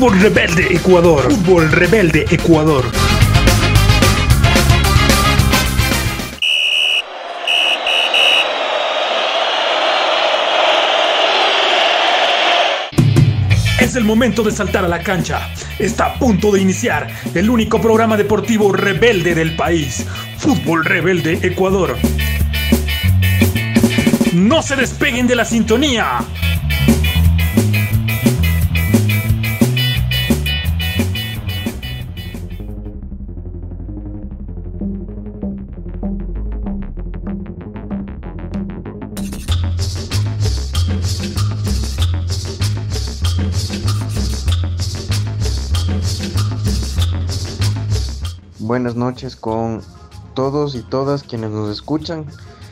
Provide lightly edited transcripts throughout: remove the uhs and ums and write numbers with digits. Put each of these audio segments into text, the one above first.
Fútbol Rebelde Ecuador. Fútbol Rebelde Ecuador. Es el momento de saltar a la cancha. Está a punto de iniciar el único programa deportivo rebelde del país. Fútbol Rebelde Ecuador. ¡No se despeguen de la sintonía! Buenas noches con todos y todas quienes nos escuchan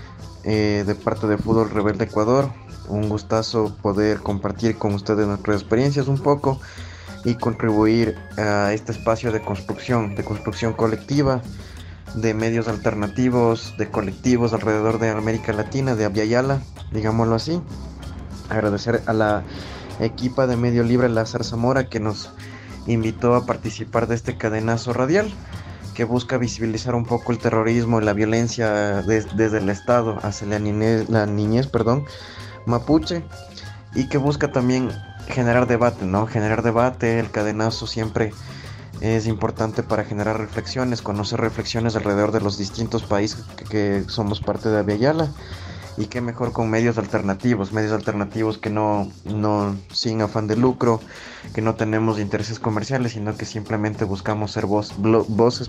de parte de Fútbol Rebelde Ecuador. Un gustazo poder compartir con ustedes nuestras experiencias un poco y contribuir a este espacio de construcción colectiva, de medios alternativos, de colectivos alrededor de América Latina, de Abya Yala, digámoslo así. Agradecer a la equipa de Medio Libre La Zarzamora que nos invitó a participar de este cadenazo radial que busca visibilizar un poco el terrorismo y la violencia desde el Estado hacia la niñez mapuche, y que busca también generar debate, ¿no? Generar debate. El cadenazo siempre es importante para generar reflexiones, conocer reflexiones alrededor de los distintos países que somos parte de Abya Yala, y qué mejor con medios alternativos que no sin afán de lucro, que no tenemos intereses comerciales, sino que simplemente buscamos ser voces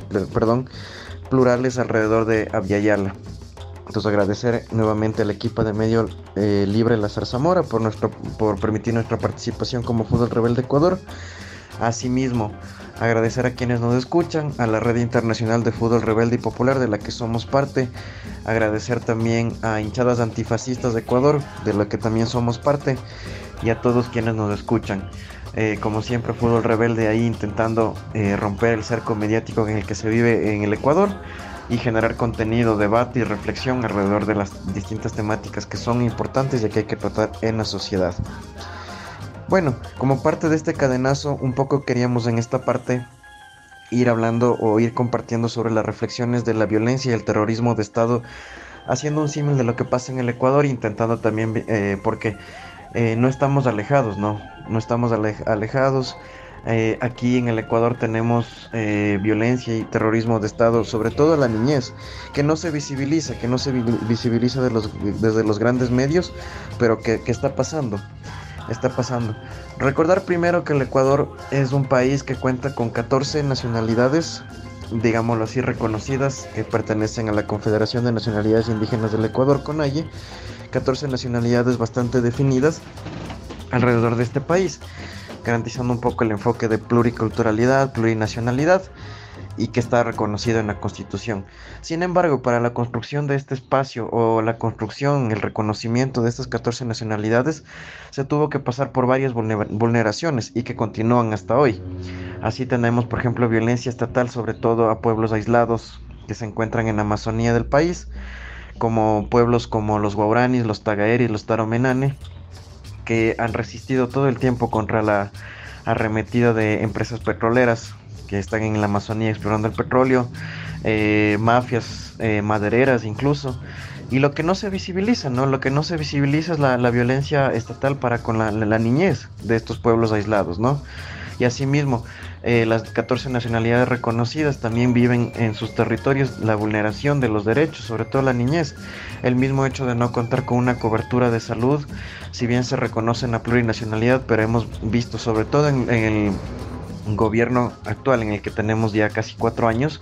plurales alrededor de Abya Yala. Entonces agradecer nuevamente al equipo de Medio Libre La Zarzamora por permitir nuestra participación como Fútbol Rebelde Ecuador. Asimismo, agradecer a quienes nos escuchan, a la Red Internacional de Fútbol Rebelde y Popular de la que somos parte. Agradecer también a Hinchadas Antifascistas de Ecuador, de la que también somos parte, y a todos quienes nos escuchan. Como siempre, Fútbol Rebelde ahí intentando romper el cerco mediático en el que se vive en el Ecuador y generar contenido, debate y reflexión alrededor de las distintas temáticas que son importantes y que hay que tratar en la sociedad. Bueno, como parte de este cadenazo, un poco queríamos en esta parte ir hablando o ir compartiendo sobre las reflexiones de la violencia y el terrorismo de Estado, haciendo un símil de lo que pasa en el Ecuador, intentando también, porque no estamos alejados, ¿no? No estamos alejados. Aquí en el Ecuador tenemos violencia y terrorismo de Estado, sobre todo la niñez, que no se visibiliza desde los grandes medios, pero que está pasando. Recordar primero que el Ecuador es un país que cuenta con 14 nacionalidades, digámoslo así, reconocidas, que pertenecen a la Confederación de Nacionalidades Indígenas del Ecuador, CONAIE. 14 nacionalidades bastante definidas alrededor de este país, garantizando un poco el enfoque de pluriculturalidad, plurinacionalidad, y que está reconocido en la Constitución. Sin embargo, para la construcción de este espacio o la construcción, el reconocimiento de estas 14 nacionalidades, se tuvo que pasar por varias vulneraciones y que continúan hasta hoy. Así tenemos, por ejemplo, violencia estatal sobre todo a pueblos aislados que se encuentran en la Amazonía del país, como pueblos como los Guaraníes, los Tagaeris, los Taromenane, que han resistido todo el tiempo contra la arremetida de empresas petroleras que están en la Amazonía explorando el petróleo, mafias madereras incluso, y lo que no se visibiliza, ¿no? Lo que no se visibiliza es la violencia estatal para con la niñez de estos pueblos aislados, ¿no? Y asimismo, las 14 nacionalidades reconocidas también viven en sus territorios la vulneración de los derechos, sobre todo la niñez. El mismo hecho de no contar con una cobertura de salud, si bien se reconoce la plurinacionalidad, pero hemos visto, sobre todo en el gobierno actual en el que tenemos ya casi 4 años,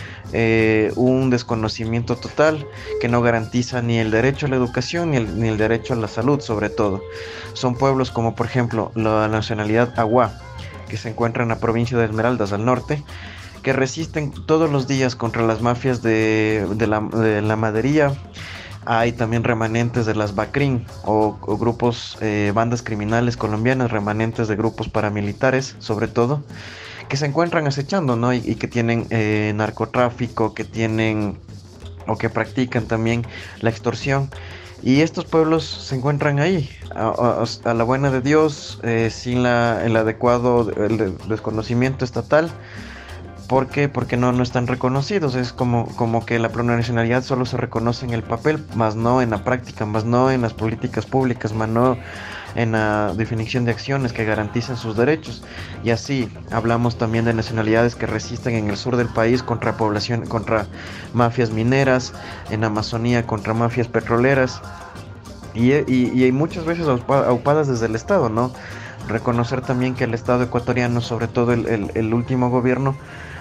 un desconocimiento total que no garantiza ni el derecho a la educación ni el derecho a la salud. Sobre todo son pueblos como por ejemplo la nacionalidad Agua, que se encuentra en la provincia de Esmeraldas al norte, que resisten todos los días contra las mafias de la madería. Hay también remanentes de las BACRIM o grupos, bandas criminales colombianas, remanentes de grupos paramilitares sobre todo, que se encuentran acechando, ¿no? Y que tienen narcotráfico, que tienen o que practican también la extorsión Y estos pueblos se encuentran ahí, a la buena de Dios, sin el adecuado el desconocimiento estatal. ¿Por qué? Porque no están reconocidos. Es como que la plurinacionalidad solo se reconoce en el papel, más no en la práctica, más no en las políticas públicas, más no en la definición de acciones que garantizan sus derechos. Y así hablamos también de nacionalidades que resisten en el sur del país contra población, contra mafias mineras, en Amazonía contra mafias petroleras, y muchas veces aupadas desde el Estado, ¿no? Reconocer también que el Estado ecuatoriano, sobre todo el último gobierno,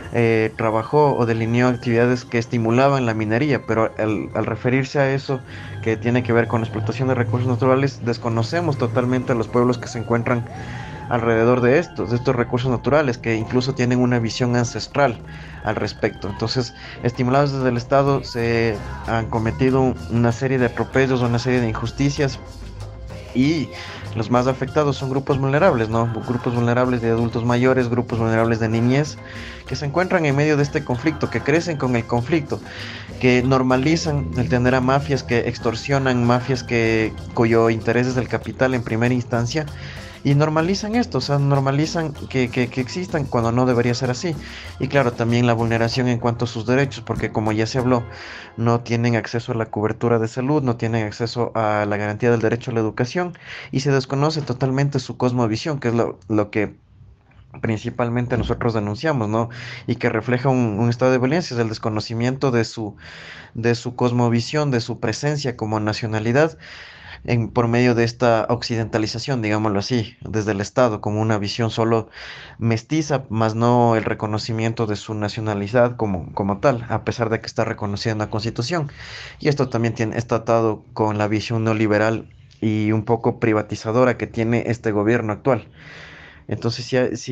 trabajó o delineó actividades que estimulaban la minería, pero al referirse a eso que tiene que ver con la explotación de recursos naturales, desconocemos totalmente a los pueblos que se encuentran alrededor de estos recursos naturales, que incluso tienen una visión ancestral al respecto. Entonces, estimulados desde el Estado, se han cometido una serie de atropellos, una serie de injusticias, y los más afectados son grupos vulnerables, ¿no? Grupos vulnerables de adultos mayores, grupos vulnerables de niñez, que se encuentran en medio de este conflicto, que crecen con el conflicto, que normalizan el tener a mafias que extorsionan, mafias cuyo interés es el capital en primera instancia, y normalizan esto, o sea, normalizan que existan cuando no debería ser así. Y claro, también la vulneración en cuanto a sus derechos, porque como ya se habló, no tienen acceso a la cobertura de salud, no tienen acceso a la garantía del derecho a la educación, y se desconoce totalmente su cosmovisión, que es lo que principalmente nosotros denunciamos, ¿no? Y que refleja un estado de violencia, es el desconocimiento de su cosmovisión, de su presencia como nacionalidad, por medio de esta occidentalización, digámoslo así, desde el Estado, como una visión solo mestiza, más no el reconocimiento de su nacionalidad como tal, a pesar de que está reconocida en la Constitución. Y esto también está atado con la visión neoliberal y un poco privatizadora que tiene este gobierno actual. Entonces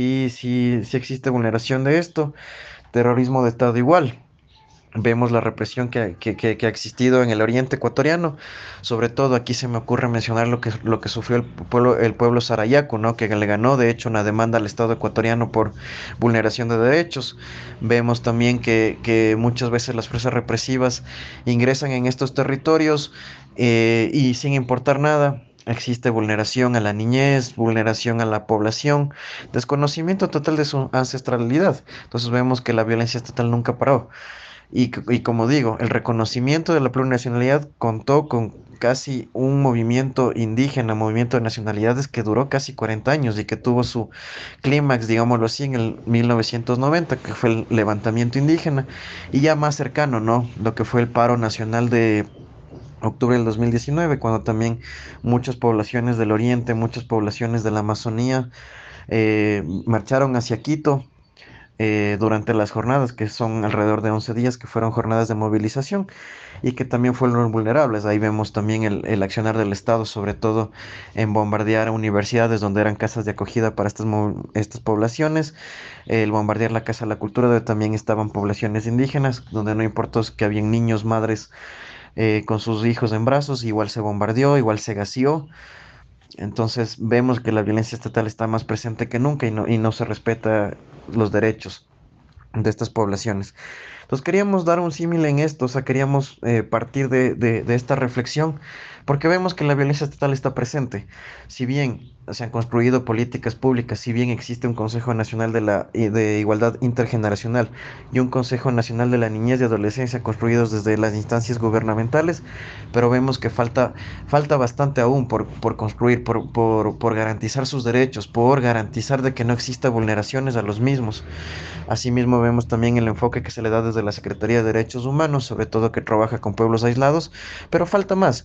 sí existe vulneración de esto, terrorismo de Estado igual. Vemos la represión que ha existido en el oriente ecuatoriano. Sobre todo aquí se me ocurre mencionar lo que sufrió el pueblo sarayaco, ¿no? Que le ganó de hecho una demanda al Estado ecuatoriano por vulneración de derechos. Vemos también que muchas veces las fuerzas represivas ingresan en estos territorios, y sin importar nada. Existe vulneración a la niñez, vulneración a la población, desconocimiento total de su ancestralidad. Entonces vemos que la violencia estatal nunca paró. Y como digo, el reconocimiento de la plurinacionalidad contó con casi un movimiento indígena, movimiento de nacionalidades que duró casi 40 años y que tuvo su clímax, digámoslo así, en el 1990, que fue el levantamiento indígena, y ya más cercano, ¿no? Lo que fue el paro nacional de octubre del 2019, cuando también muchas poblaciones del oriente, muchas poblaciones de la Amazonía marcharon hacia Quito durante las jornadas, que son alrededor de 11 días, que fueron jornadas de movilización y que también fueron vulnerables. Ahí vemos también el accionar del Estado, sobre todo en bombardear universidades donde eran casas de acogida para estas poblaciones, el bombardear la Casa de la Cultura, donde también estaban poblaciones indígenas, donde no importó que habían niños, madres con sus hijos en brazos, igual se bombardeó, igual se gaseó. Entonces vemos que la violencia estatal está más presente que nunca, y no se respeta los derechos de estas poblaciones. Entonces queríamos dar un símil en esto, o sea, queríamos partir de esta reflexión, porque vemos que la violencia estatal está presente. Si bien se han construido políticas públicas, si bien existe un Consejo Nacional de Igualdad Intergeneracional y un Consejo Nacional de la Niñez y Adolescencia construidos desde las instancias gubernamentales, pero vemos que falta bastante aún por construir, por garantizar sus derechos, por garantizar de que no exista vulneraciones a los mismos. Asimismo vemos también el enfoque que se le da desde la Secretaría de Derechos Humanos, sobre todo que trabaja con pueblos aislados, pero falta más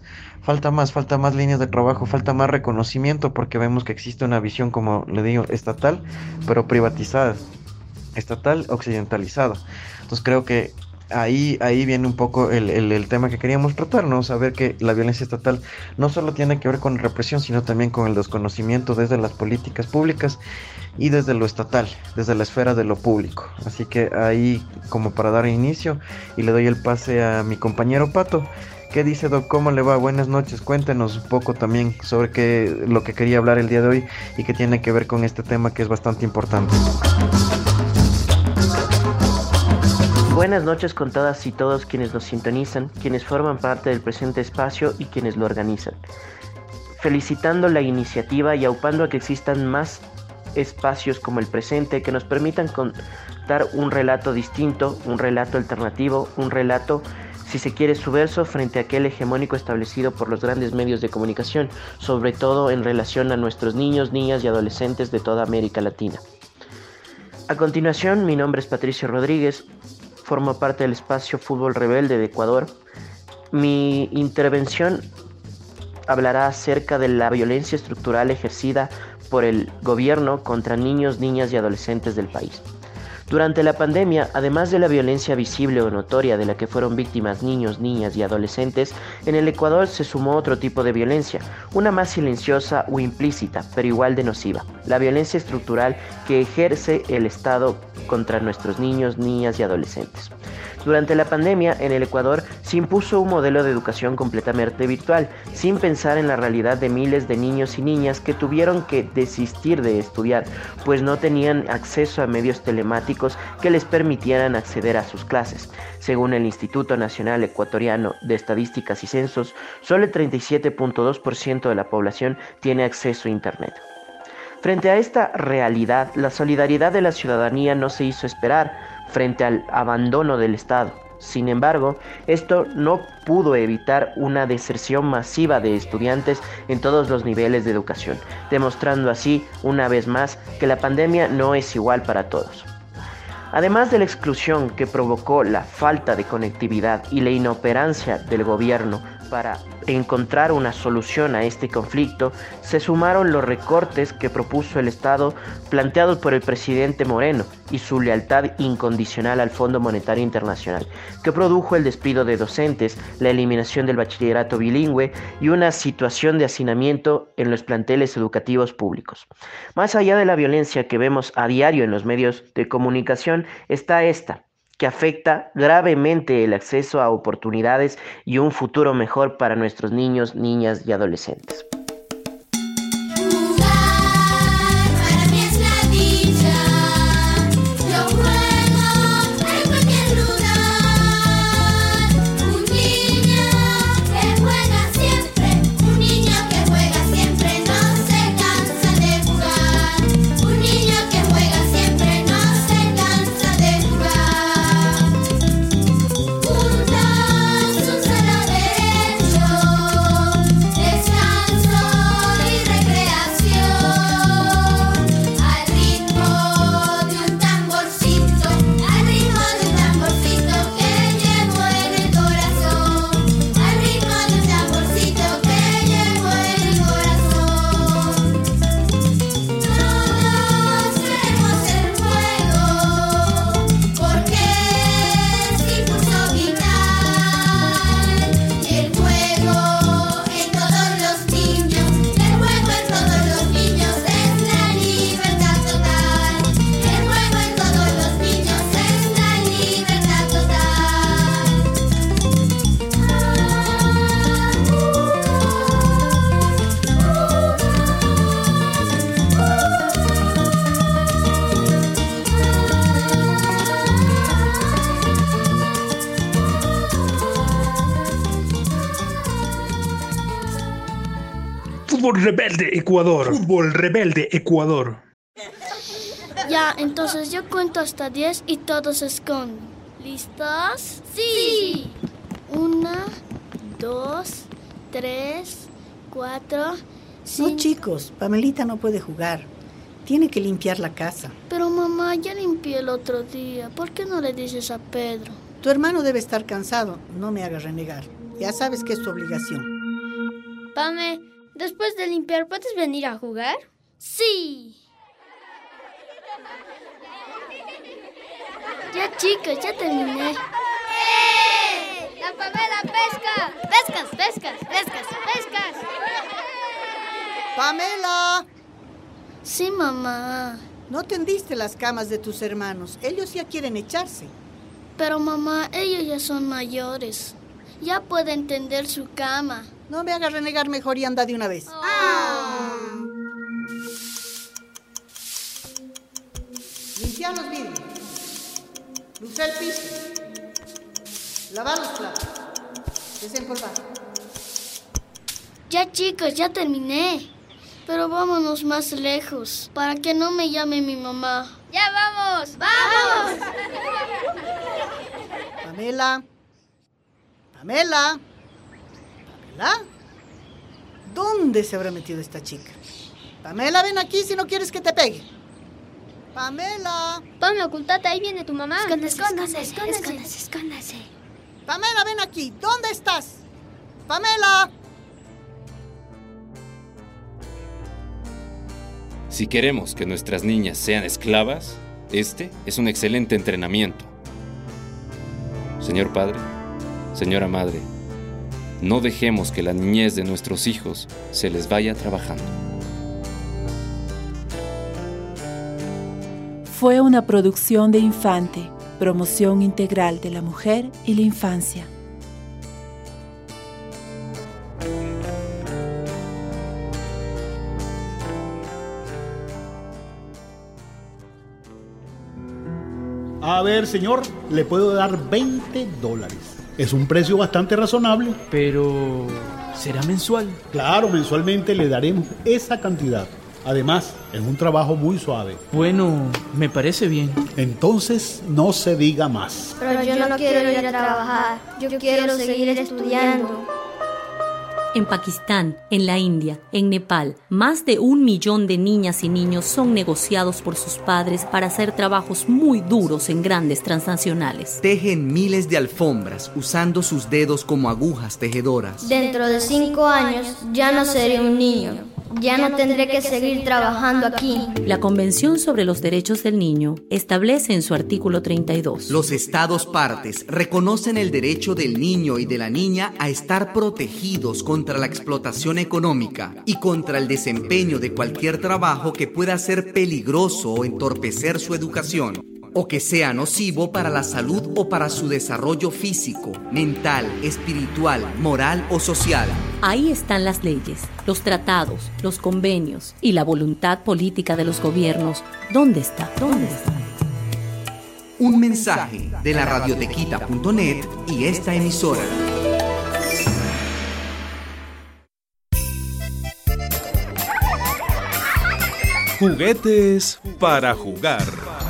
líneas de trabajo, falta más reconocimiento, porque vemos que existe una visión, como le digo, estatal, pero privatizada, estatal occidentalizada. Entonces creo que ahí viene un poco el tema que queríamos tratar, ¿no? Saber que la violencia estatal no solo tiene que ver con represión, sino también con el desconocimiento desde las políticas públicas y desde lo estatal, desde la esfera de lo público. Así que ahí, como para dar inicio, y le doy el pase a mi compañero Pato. ¿Qué dice, Doc? ¿Cómo le va? Buenas noches. Cuéntenos un poco también sobre lo que quería hablar el día de hoy y que tiene que ver con este tema que es bastante importante. buenas noches con todas y todos quienes nos sintonizan, quienes forman parte del presente espacio y quienes lo organizan. Felicitando la iniciativa y aupando a que existan más espacios como el presente que nos permitan contar un relato distinto, un relato alternativo, un relato, si se quiere, subverso frente a aquel hegemónico establecido por los grandes medios de comunicación, sobre todo en relación a nuestros niños, niñas y adolescentes de toda América Latina. A continuación, mi nombre es Patricio Rodríguez, formo parte del espacio Fútbol Rebelde de Ecuador. Mi intervención hablará acerca de la violencia estructural ejercida por el gobierno contra niños, niñas y adolescentes del país. Durante la pandemia, además de la violencia visible o notoria de la que fueron víctimas niños, niñas y adolescentes, en el Ecuador se sumó otro tipo de violencia, una más silenciosa o implícita, pero igual de nociva, la violencia estructural que ejerce el Estado contra nuestros niños, niñas y adolescentes. Durante la pandemia, en el Ecuador se impuso un modelo de educación completamente virtual, sin pensar en la realidad de miles de niños y niñas que tuvieron que desistir de estudiar, pues no tenían acceso a medios telemáticos que les permitieran acceder a sus clases. Según el Instituto Nacional Ecuatoriano de Estadísticas y Censos, solo el 37.2% de la población tiene acceso a Internet. Frente a esta realidad, la solidaridad de la ciudadanía no se hizo esperar frente al abandono del Estado. Sin embargo, esto no pudo evitar una deserción masiva de estudiantes en todos los niveles de educación, demostrando así, una vez más, que la pandemia no es igual para todos. Además de la exclusión que provocó la falta de conectividad y la inoperancia del gobierno para encontrar una solución a este conflicto, se sumaron los recortes que propuso el Estado planteados por el presidente Moreno y su lealtad incondicional al Fondo Monetario Internacional, que produjo el despido de docentes, la eliminación del bachillerato bilingüe y una situación de hacinamiento en los planteles educativos públicos. Más allá de la violencia que vemos a diario en los medios de comunicación, está esta, que afecta gravemente el acceso a oportunidades y un futuro mejor para nuestros niños, niñas y adolescentes. Fútbol Rebelde Ecuador. Fútbol Rebelde Ecuador. Ya, entonces yo cuento hasta 10 y todos se esconden. ¿Listos? Sí. 1, 2, 3, 4, 5... No, chicos, Pamelita no puede jugar. Tiene que limpiar la casa. Pero mamá, ya limpié el otro día. ¿Por qué no le dices a Pedro? Tu hermano debe estar cansado. No me hagas renegar. Ya sabes que es tu obligación. Pame, después de limpiar, ¿puedes venir a jugar? Sí. Ya, chicos, ya terminé. ¡La Pamela pesca! ¡Pescas, pescas, pescas, pescas! ¡Pamela! Sí, mamá. No tendiste las camas de tus hermanos. Ellos ya quieren echarse. Pero mamá, ellos ya son mayores. Ya pueden tender su cama. No me hagas renegar, mejor y anda de una vez. Limpia los vidrios. Luce el piso. Lavar los platos. Desempolvar. Ya chicos, ya terminé. Pero vámonos más lejos, para que no me llame mi mamá. ¡Ya vamos! ¡Vamos! Pamela. Pamela. Pamela. ¿Dónde se habrá metido esta chica? Pamela, ven aquí si no quieres que te pegue. Pamela. Pame, ocultate, ahí viene tu mamá. Escóndase. Pamela, ven aquí. ¿Dónde estás? Pamela. Si queremos que nuestras niñas sean esclavas, este es un excelente entrenamiento. Señor Padre, señora Madre, no dejemos que la niñez de nuestros hijos se les vaya trabajando. Fue una producción de Infante, promoción integral de la mujer y la infancia. A ver, señor, le puedo dar $20. Es un precio bastante razonable. Pero... ¿será mensual? Claro, mensualmente le daremos esa cantidad. Además, es un trabajo muy suave. Bueno, me parece bien. Entonces, no se diga más. Pero yo no quiero ir a trabajar. Yo quiero seguir estudiando. En Pakistán, en la India, en Nepal, más de 1 millón de niñas y niños son negociados por sus padres para hacer trabajos muy duros en grandes transnacionales. Tejen miles de alfombras usando sus dedos como agujas tejedoras. Dentro de 5 años ya no seré un niño. Ya no tendré que seguir trabajando aquí. La Convención sobre los Derechos del Niño establece en su artículo 32. Los Estados partes reconocen el derecho del niño y de la niña a estar protegidos contra la explotación económica y contra el desempeño de cualquier trabajo que pueda ser peligroso o entorpecer su educación, o que sea nocivo para la salud o para su desarrollo físico, mental, espiritual, moral o social. Ahí están las leyes, los tratados, los convenios y la voluntad política de los gobiernos. ¿Dónde está? Un mensaje de la radiotequita.net y esta emisora. Juguetes para jugar.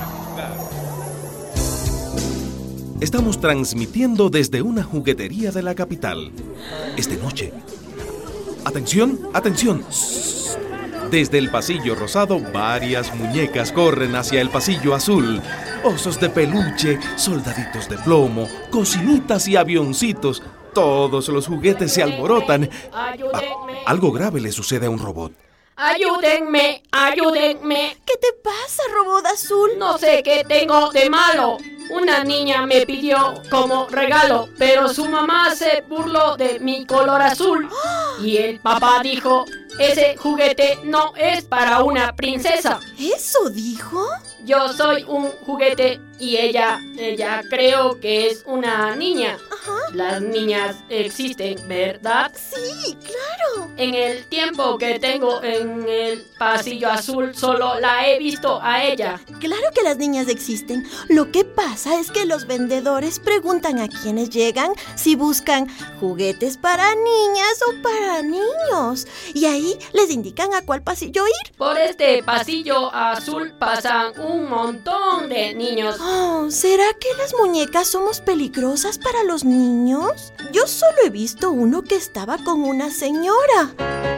Estamos transmitiendo desde una juguetería de la capital. Es de noche. ¡Atención! ¡Atención! ¡Shh! Desde el pasillo rosado, varias muñecas corren hacia el pasillo azul. Osos de peluche, soldaditos de plomo, cocinitas y avioncitos. Todos los juguetes se alborotan. Algo grave le sucede a un robot. ¡Ayúdenme! ¡Ayúdenme! ¿Qué te pasa, robot azul? No sé qué tengo de malo. Una niña me pidió como regalo, pero su mamá se burló de mi color azul. Y el papá dijo, ese juguete no es para una princesa. ¿Eso dijo? Yo soy un juguete y ella creo que es una niña. Ajá. Las niñas existen, ¿verdad? Sí, claro. En el tiempo que tengo en el pasillo azul, solo la he visto a ella. Claro que las niñas existen. Lo que pasa es que los vendedores preguntan a quienes llegan si buscan juguetes para niñas o para niños. Y ahí les indican a cuál pasillo ir. Por este pasillo azul pasan un montón de niños. Oh, ¿será que las muñecas somos peligrosas para los niños? Yo solo he visto uno que estaba con una señora.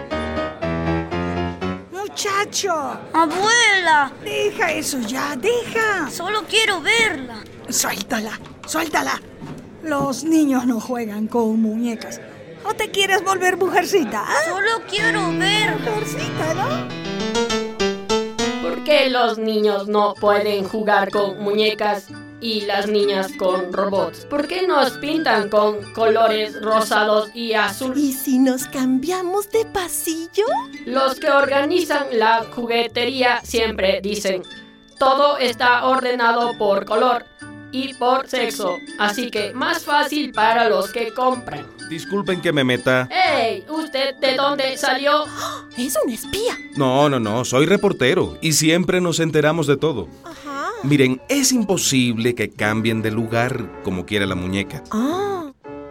Muchacho. ¡Abuela! Deja eso ya, deja. Solo quiero verla. Suéltala. Los niños no juegan con muñecas. ¿O te quieres volver mujercita? Solo quiero ver. Mujercita, ¿no? ¿Por qué los niños no pueden jugar con muñecas y las niñas con robots? ¿Por qué nos pintan con colores rosados y azul? ¿Y si nos cambiamos de pasillo? Los que organizan la juguetería siempre dicen, todo está ordenado por color y por sexo, así que más fácil para los que compran. Disculpen que me meta. ¡Ey! ¿Usted de dónde salió? ¡Es un espía! No, soy reportero y siempre nos enteramos de todo. Ajá. Miren, es imposible que cambien de lugar como quiera la muñeca.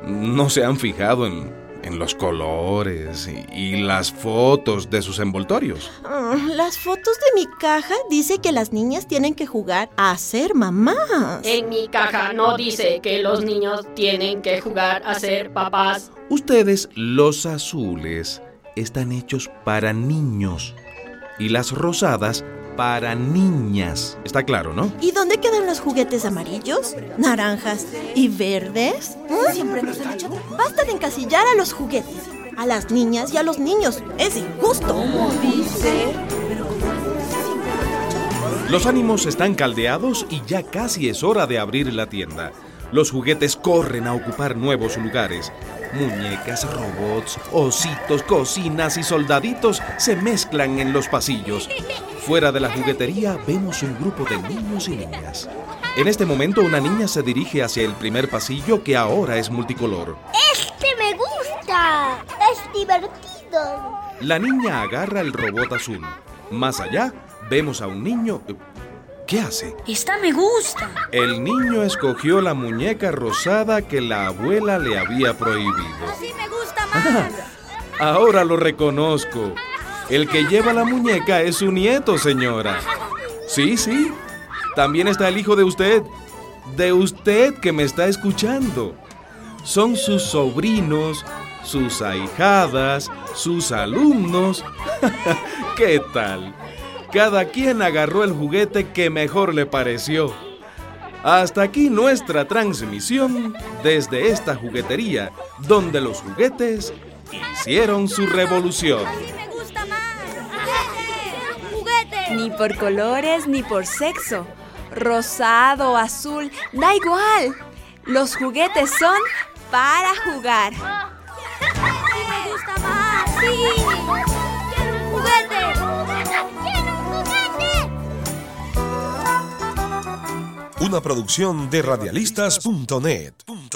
¿No se han fijado en los colores y las fotos de sus envoltorios? Las fotos de mi caja dice que las niñas tienen que jugar a ser mamás. En mi caja no dice que los niños tienen que jugar a ser papás. Ustedes, los azules, están hechos para niños y las rosadas para niñas. Está claro, ¿no? ¿Y dónde quedan los juguetes amarillos, naranjas y verdes? Siempre nos han hecho. Basta de encasillar a los juguetes, a las niñas y a los niños. Es injusto. ¿Cómo dice? Los ánimos están caldeados y ya casi es hora de abrir la tienda. Los juguetes corren a ocupar nuevos lugares. Muñecas, robots, ositos, cocinas y soldaditos se mezclan en los pasillos. Fuera de la juguetería vemos un grupo de niños y niñas. En este momento una niña se dirige hacia el primer pasillo, que ahora es multicolor. ¡Este me gusta! ¡Es divertido! La niña agarra el robot azul. Más allá vemos a un niño. ¿Qué hace? ¡Esta me gusta! El niño escogió la muñeca rosada que la abuela le había prohibido. ¡Así me gusta más! Ahora lo reconozco. El que lleva la muñeca es su nieto, señora. Sí, sí. También está el hijo de usted. De usted que me está escuchando. Son sus sobrinos, sus ahijadas, sus alumnos. ¿Qué tal? Cada quien agarró el juguete que mejor le pareció. Hasta aquí nuestra transmisión desde esta juguetería, donde los juguetes hicieron su revolución. Ni por colores ni por sexo. Rosado, azul, da igual. Los juguetes son para jugar. ¡Sí me gusta más! ¡Sí! ¡Quiero un juguete! ¡Quiero un juguete! Una producción de radialistas.net.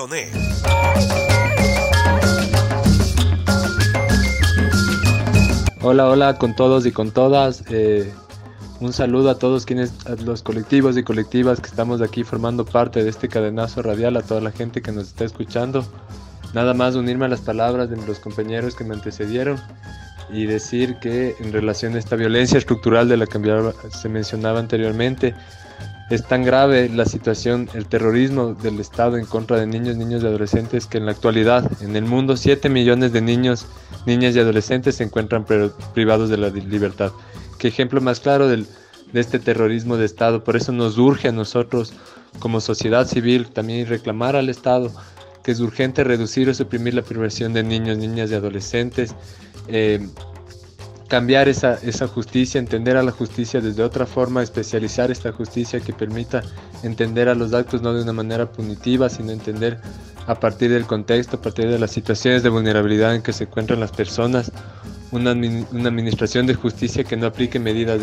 Hola con todos y con todas. Un saludo a todos a los colectivos y colectivas que estamos aquí formando parte de este cadenazo radial, a toda la gente que nos está escuchando. Nada más unirme a las palabras de los compañeros que me antecedieron y decir que en relación a esta violencia estructural de la que se mencionaba anteriormente, es tan grave la situación, el terrorismo del Estado en contra de niños y adolescentes, que en la actualidad en el mundo 7 millones de niños, niñas y adolescentes se encuentran privados de la libertad. Qué ejemplo más claro de este terrorismo de Estado. Por eso nos urge a nosotros como sociedad civil también reclamar al Estado que es urgente reducir o suprimir la privación de niños, niñas y adolescentes, cambiar esa justicia, entender a la justicia desde otra forma, especializar esta justicia que permita entender a los actos no de una manera punitiva, sino entender a partir del contexto, a partir de las situaciones de vulnerabilidad en que se encuentran las personas, una administración de justicia que no aplique medidas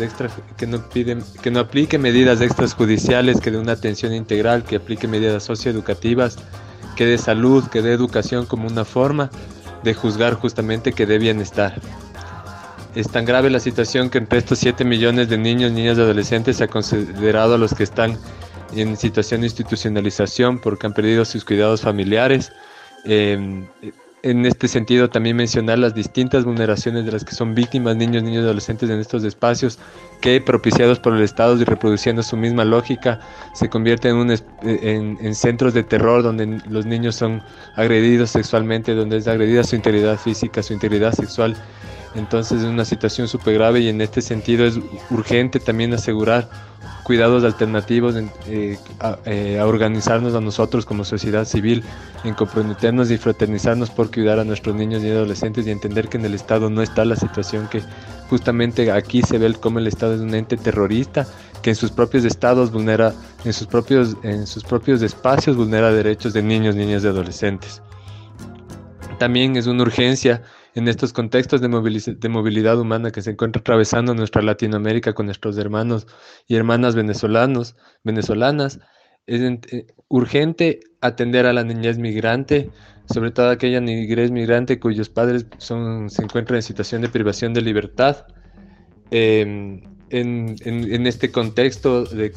extrajudiciales, que dé una atención integral, que aplique medidas socioeducativas, que dé salud, que dé educación como una forma de juzgar justamente que dé bienestar. Es tan grave la situación que entre estos 7 millones de niños, niñas y adolescentes se ha considerado a los que están en situación de institucionalización porque han perdido sus cuidados familiares. En este sentido también mencionar las distintas vulneraciones de las que son víctimas niños, niñas y adolescentes en estos espacios que, propiciados por el Estado y reproduciendo su misma lógica, se convierten en centros de terror donde los niños son agredidos sexualmente, donde es agredida su integridad física, su integridad sexual. Entonces es una situación súper grave y en este sentido es urgente también asegurar cuidados alternativos, a organizarnos a nosotros como sociedad civil, en comprometernos y fraternizarnos por cuidar a nuestros niños y adolescentes y entender que en el Estado no está la situación que justamente aquí se ve cómo el Estado es un ente terrorista que en sus propios estados vulnera, en sus propios espacios vulnera derechos de niños, niñas y adolescentes. También es una urgencia en estos contextos de movilidad humana que se encuentra atravesando nuestra Latinoamérica con nuestros hermanos y hermanas venezolanas, es urgente atender a la niñez migrante, sobre todo aquella niñez migrante cuyos padres se encuentran en situación de privación de libertad. en este contexto de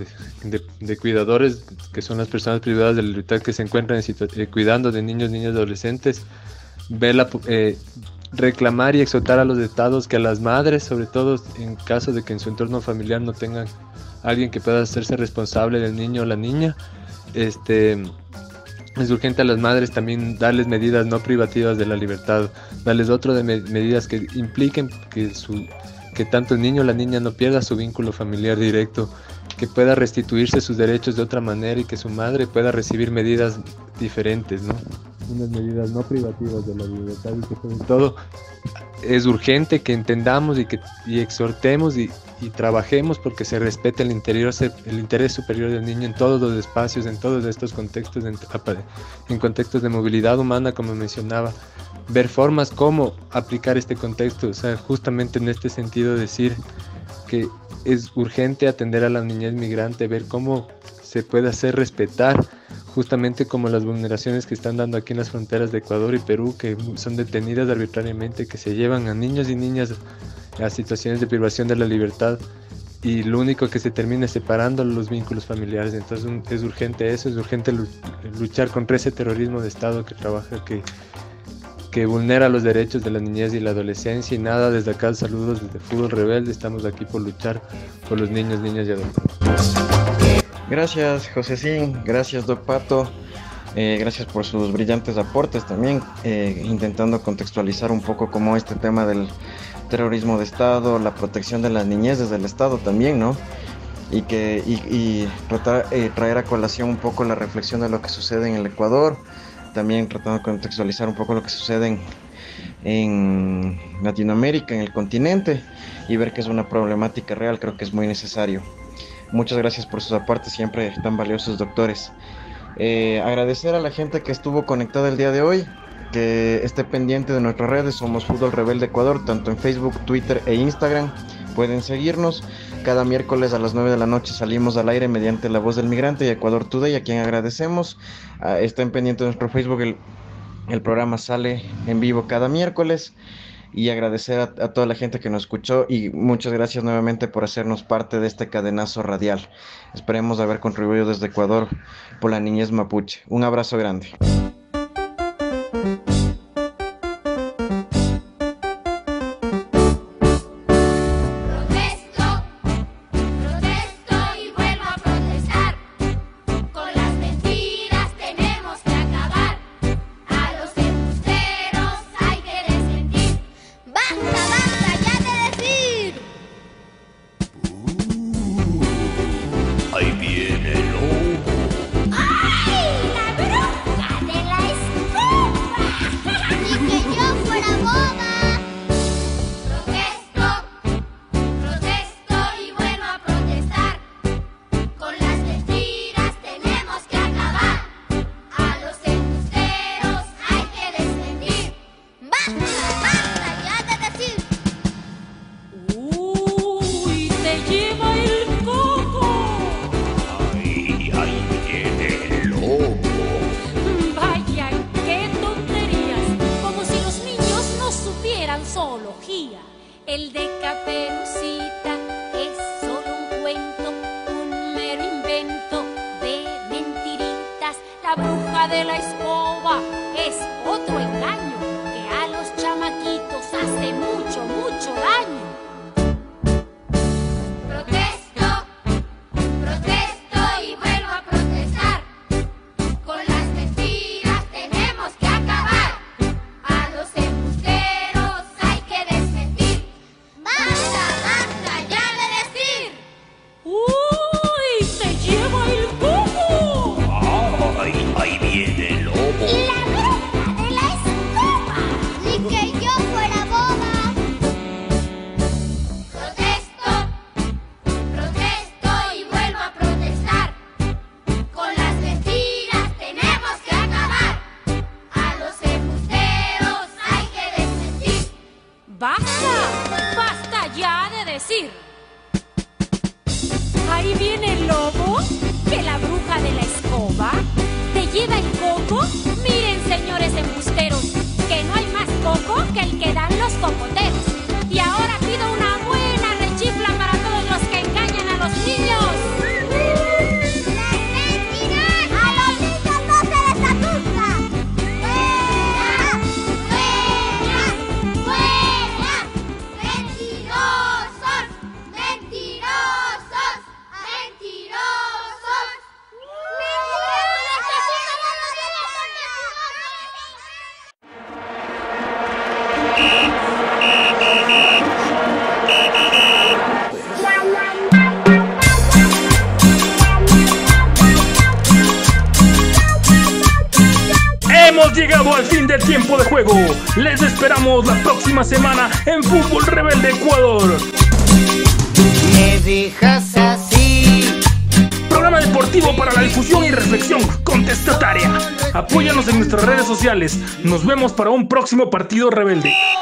cuidadores, que son las personas privadas de la libertad que se encuentran cuidando de niños, niñas y adolescentes, reclamar y exhortar a los estados que a las madres, sobre todo en caso de que en su entorno familiar no tengan alguien que pueda hacerse responsable del niño o la niña, es urgente a las madres también darles medidas no privativas de la libertad, darles otro de medidas que impliquen que tanto el niño o la niña no pierda su vínculo familiar directo, que pueda restituirse sus derechos de otra manera y que su madre pueda recibir medidas diferentes, ¿no? Unas medidas no privativas de la libertad, y que sobre todo es urgente que entendamos y exhortemos y trabajemos porque se respete el interés superior del niño en todos los espacios, en todos estos contextos, en contextos de movilidad humana, como mencionaba, ver formas cómo aplicar este contexto, o sea, justamente en este sentido decir que es urgente atender a la niñez migrante, ver cómo se puede hacer respetar justamente como las vulneraciones que están dando aquí en las fronteras de Ecuador y Perú, que son detenidas arbitrariamente, que se llevan a niños y niñas a situaciones de privación de la libertad y lo único que se termina es separando los vínculos familiares. Entonces es urgente eso, es urgente luchar contra ese terrorismo de Estado que trabaja, que vulnera los derechos de la niñez y la adolescencia. Y nada, desde acá saludos desde Fútbol Rebelde, estamos aquí por luchar por los niños, niñas y adolescentes. Gracias, Josecín, gracias, Doc Pato, gracias por sus brillantes aportes también, intentando contextualizar un poco como este tema del terrorismo de Estado, la protección de las niñeces del Estado también, ¿no? Y traer a colación un poco la reflexión de lo que sucede en el Ecuador, también tratando de contextualizar un poco lo que sucede en Latinoamérica, en el continente, y ver que es una problemática real. Creo que es muy necesario. Muchas gracias por sus aportes, siempre tan valiosos, doctores. Agradecer a la gente que estuvo conectada el día de hoy, que esté pendiente de nuestras redes. Somos Fútbol Rebelde Ecuador, tanto en Facebook, Twitter e Instagram. Pueden seguirnos. Cada miércoles a las 9 de la noche salimos al aire mediante La Voz del Migrante y Ecuador Today, a quien agradecemos. Estén pendientes de nuestro Facebook, el programa sale en vivo cada miércoles. Y agradecer a toda la gente que nos escuchó y muchas gracias nuevamente por hacernos parte de este cadenazo radial. Esperemos haber contribuido desde Ecuador por la niñez mapuche. Un abrazo grande. Que el que dan los cocoteros. Y ahora pido una buena rechifla para todos. llegado al fin del tiempo de juego. Les esperamos la próxima semana en Fútbol Rebelde Ecuador. Me dejas así. Programa deportivo para la difusión y reflexión contestataria. Apóyanos en nuestras redes sociales. Nos vemos para un próximo partido rebelde.